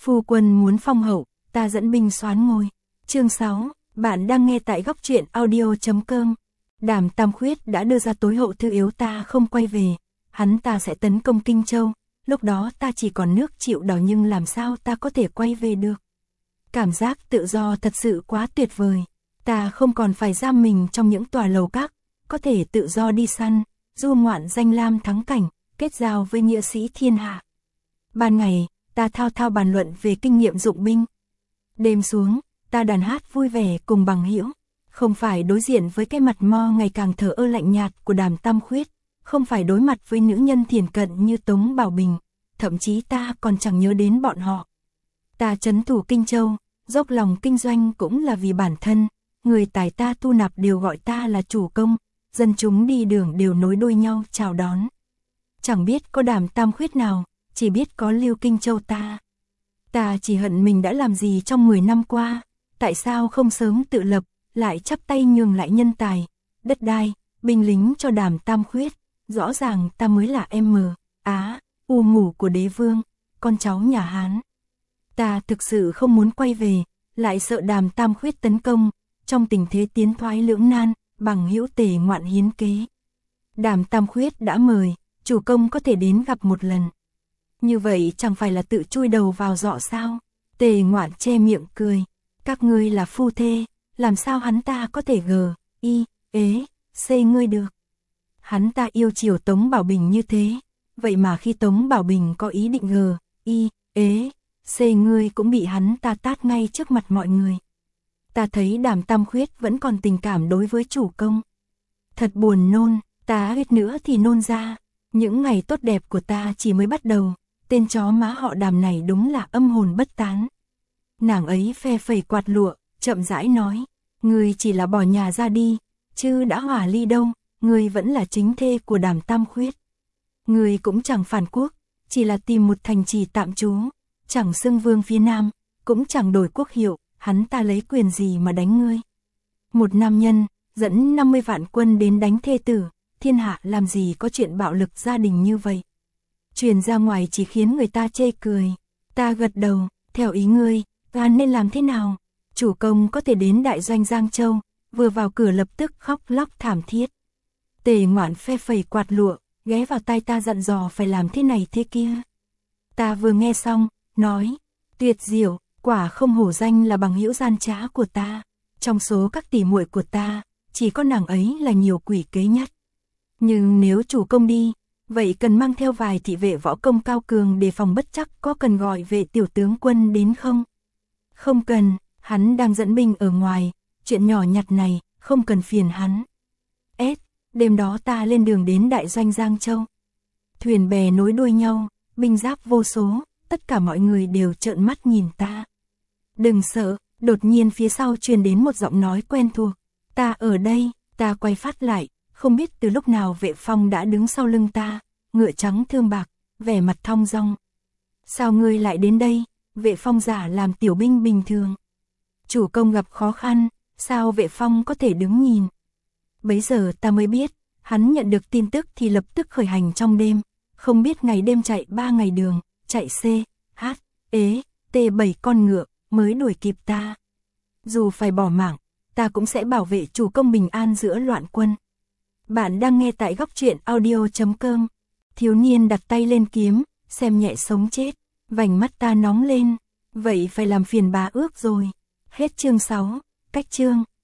Phu quân muốn phong hậu, ta dẫn binh soán ngôi. Chương 6, bạn đang nghe tại góc truyện audio.com. Đàm Tam Khuyết đã đưa ra tối hậu thư yếu ta không quay về, hắn ta sẽ tấn công Kinh Châu, lúc đó ta chỉ còn nước chịu đòn nhưng làm sao ta có thể quay về được. Cảm giác tự do thật sự quá tuyệt vời, ta không còn phải giam mình trong những tòa lầu các, có thể tự do đi săn, du ngoạn danh lam thắng cảnh, kết giao với nghĩa sĩ thiên hạ. Ban ngày, ta thao thao bàn luận về kinh nghiệm dụng binh. Đêm xuống, ta đàn hát vui vẻ cùng bằng hữu, không phải đối diện với cái mặt mo ngày càng thờ ơ lạnh nhạt của Đàm Tam Khuyết, không phải đối mặt với nữ nhân thiển cận như Tống Bảo Bình, thậm chí ta còn chẳng nhớ đến bọn họ. Ta trấn thủ Kinh Châu, dốc lòng kinh doanh cũng là vì bản thân, người tài ta thu nạp đều gọi ta là chủ công, dân chúng đi đường đều nối đuôi nhau chào đón. Chẳng biết có Đàm Tam Khuyết nào, chỉ biết có Lưu Kinh Châu ta. Ta chỉ hận mình đã làm gì trong 10 năm qua, tại sao không sớm tự lập, lại chắp tay nhường lại nhân tài, đất đai, binh lính cho Đàm Tam Khuyết, rõ ràng ta mới là U ngủ của đế vương, con cháu nhà Hán. Ta thực sự không muốn quay về, lại sợ Đàm Tam Khuyết tấn công, trong tình thế tiến thoái lưỡng nan, bằng hữu Tề Ngoạn hiến kế. Đàm Tam Khuyết đã mời, chủ công có thể đến gặp một lần. Như vậy chẳng phải là tự chui đầu vào giọ sao? Tề Ngoạn che miệng cười, các ngươi là phu thê, làm sao hắn ta có thể xê ngươi được? Hắn ta yêu chiều Tống Bảo Bình như thế, vậy mà khi Tống Bảo Bình có ý định xê ngươi cũng bị hắn ta tát ngay trước mặt mọi người. Ta thấy Đàm Tam Khuyết vẫn còn tình cảm đối với chủ công. Thật buồn nôn, ta hết nữa thì nôn ra, những ngày tốt đẹp của ta chỉ mới bắt đầu, tên chó má họ Đàm này đúng là âm hồn bất tán. Nàng ấy phe phẩy quạt lụa, chậm rãi nói, ngươi chỉ là bỏ nhà ra đi, chứ đã hòa ly đâu, ngươi vẫn là chính thê của Đàm Tam Khuyết. Ngươi cũng chẳng phản quốc, chỉ là tìm một thành trì tạm trú, chẳng xưng vương phía Nam, cũng chẳng đổi quốc hiệu, hắn ta lấy quyền gì mà đánh ngươi. Một nam nhân, dẫn 50 vạn quân đến đánh thê tử, thiên hạ làm gì có chuyện bạo lực gia đình như vậy. Truyền ra ngoài chỉ khiến người ta chê cười. Ta gật đầu, theo ý ngươi, ta nên làm thế nào? Chủ công có thể đến đại doanh Giang Châu, vừa vào cửa lập tức khóc lóc thảm thiết. Tề Ngoạn phe phẩy quạt lụa, ghé vào tai ta dặn dò phải làm thế này thế kia. Ta vừa nghe xong, nói, tuyệt diệu, quả không hổ danh là bằng hữu gian trá của ta. Trong số các tỷ muội của ta, chỉ có nàng ấy là nhiều quỷ kế nhất. Nhưng nếu chủ công đi, vậy cần mang theo vài thị vệ võ công cao cường để phòng bất chắc, có cần gọi vệ tiểu tướng quân đến không? Không cần, hắn đang dẫn binh ở ngoài, chuyện nhỏ nhặt này, không cần phiền hắn. Đêm đó ta lên đường đến đại doanh Giang Châu. Thuyền bè nối đuôi nhau, binh giáp vô số, tất cả mọi người đều trợn mắt nhìn ta. Đừng sợ, đột nhiên phía sau truyền đến một giọng nói quen thuộc. Ta ở đây, ta quay phát lại, không biết từ lúc nào Vệ Phong đã đứng sau lưng ta, ngựa trắng thương bạc, vẻ mặt thong dong. Sao ngươi lại đến đây? Vệ Phong giả làm tiểu binh bình thường. Chủ công gặp khó khăn, sao Vệ Phong có thể đứng nhìn? Bấy giờ ta mới biết, hắn nhận được tin tức thì lập tức khởi hành trong đêm, không biết ngày đêm chạy 3 ngày đường, chạy T7 con ngựa, mới đuổi kịp ta. Dù phải bỏ mạng, ta cũng sẽ bảo vệ chủ công bình an giữa loạn quân. Bạn đang nghe tại góc truyện audio.com. Thiếu niên đặt tay lên kiếm, xem nhẹ sống chết, vành mắt ta nóng lên, vậy phải làm phiền bá ước rồi. Hết chương 6, cách chương.